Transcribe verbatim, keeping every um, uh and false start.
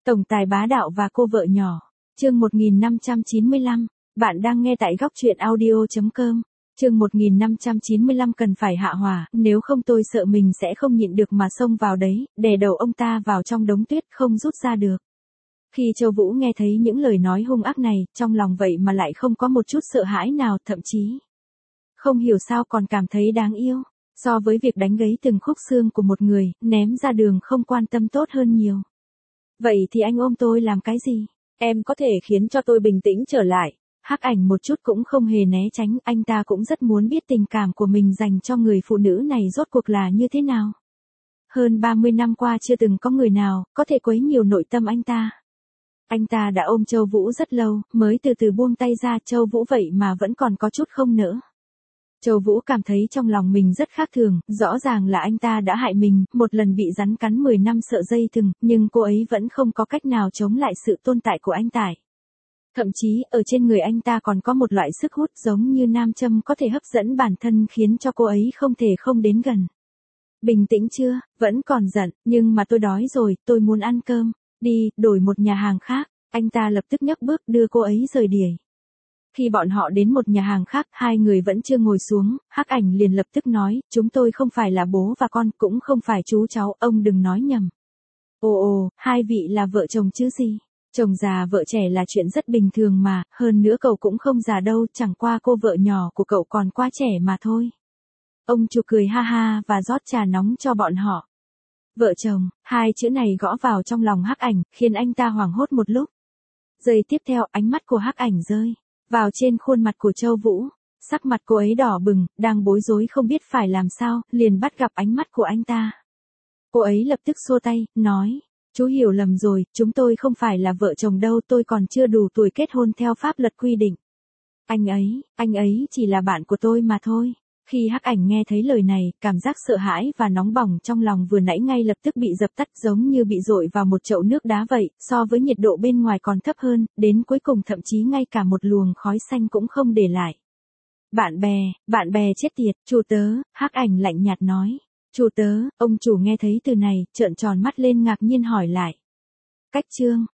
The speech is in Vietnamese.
Tổng tài bá đạo và cô vợ nhỏ. Chương một nghìn năm trăm chín mươi lăm. Bạn đang nghe tại góc truyện audio chấm com. Chương một nghìn năm trăm chín mươi lăm cần phải hạ hỏa, nếu không tôi sợ mình sẽ không nhịn được mà xông vào đấy, đè đầu ông ta vào trong đống tuyết không rút ra được. Khi Châu Vũ nghe thấy những lời nói hung ác này, trong lòng vậy mà lại không có một chút sợ hãi nào, thậm chí không hiểu sao còn cảm thấy đáng yêu. So với việc đánh gãy từng khúc xương của một người, ném ra đường không quan tâm tốt hơn nhiều. Vậy thì anh ôm tôi làm cái gì? Em có thể khiến cho tôi bình tĩnh trở lại. Hắc Ảnh một chút cũng không hề né tránh, anh ta cũng rất muốn biết tình cảm của mình dành cho người phụ nữ này rốt cuộc là như thế nào. Hơn ba mươi năm qua chưa từng có người nào có thể quấy nhiều nội tâm anh ta. Anh ta đã ôm Châu Vũ rất lâu, mới từ từ buông tay ra. Châu Vũ vậy mà vẫn còn có chút không nỡ. Châu Vũ cảm thấy trong lòng mình rất khác thường, rõ ràng là anh ta đã hại mình, một lần bị rắn cắn mười năm sợ dây thừng, nhưng cô ấy vẫn không có cách nào chống lại sự tồn tại của anh ta. Thậm chí, ở trên người anh ta còn có một loại sức hút giống như nam châm có thể hấp dẫn bản thân khiến cho cô ấy không thể không đến gần. Bình tĩnh chưa, vẫn còn giận, nhưng mà tôi đói rồi, tôi muốn ăn cơm, đi, đổi một nhà hàng khác. Anh ta lập tức nhấc bước đưa cô ấy rời đỉa. Khi bọn họ đến một nhà hàng khác, hai người vẫn chưa ngồi xuống, Hắc Ảnh liền lập tức nói, chúng tôi không phải là bố và con, cũng không phải chú cháu, ông đừng nói nhầm. Ồ ồ, hai vị là vợ chồng chứ gì? Chồng già vợ trẻ là chuyện rất bình thường mà, hơn nữa cậu cũng không già đâu, chẳng qua cô vợ nhỏ của cậu còn quá trẻ mà thôi. Ông chủ cười ha ha và rót trà nóng cho bọn họ. Vợ chồng, hai chữ này gõ vào trong lòng Hắc Ảnh, khiến anh ta hoảng hốt một lúc. Giây tiếp theo, ánh mắt của Hắc Ảnh rơi vào trên khuôn mặt của Châu Vũ. Sắc mặt cô ấy đỏ bừng, đang bối rối không biết phải làm sao, liền bắt gặp ánh mắt của anh ta. Cô ấy lập tức xua tay, nói, chú hiểu lầm rồi, chúng tôi không phải là vợ chồng đâu, tôi còn chưa đủ tuổi kết hôn theo pháp luật quy định. Anh ấy, anh ấy chỉ là bạn của tôi mà thôi. Khi Hắc Ảnh nghe thấy lời này, cảm giác sợ hãi và nóng bỏng trong lòng vừa nãy ngay lập tức bị dập tắt, giống như bị dội vào một chậu nước đá vậy, so với nhiệt độ bên ngoài còn thấp hơn, đến cuối cùng thậm chí ngay cả một luồng khói xanh cũng không để lại. Bạn bè, bạn bè chết tiệt, chủ tớ, Hắc Ảnh lạnh nhạt nói. Chủ tớ, ông chủ nghe thấy từ này, trợn tròn mắt lên ngạc nhiên hỏi lại. Cách trương,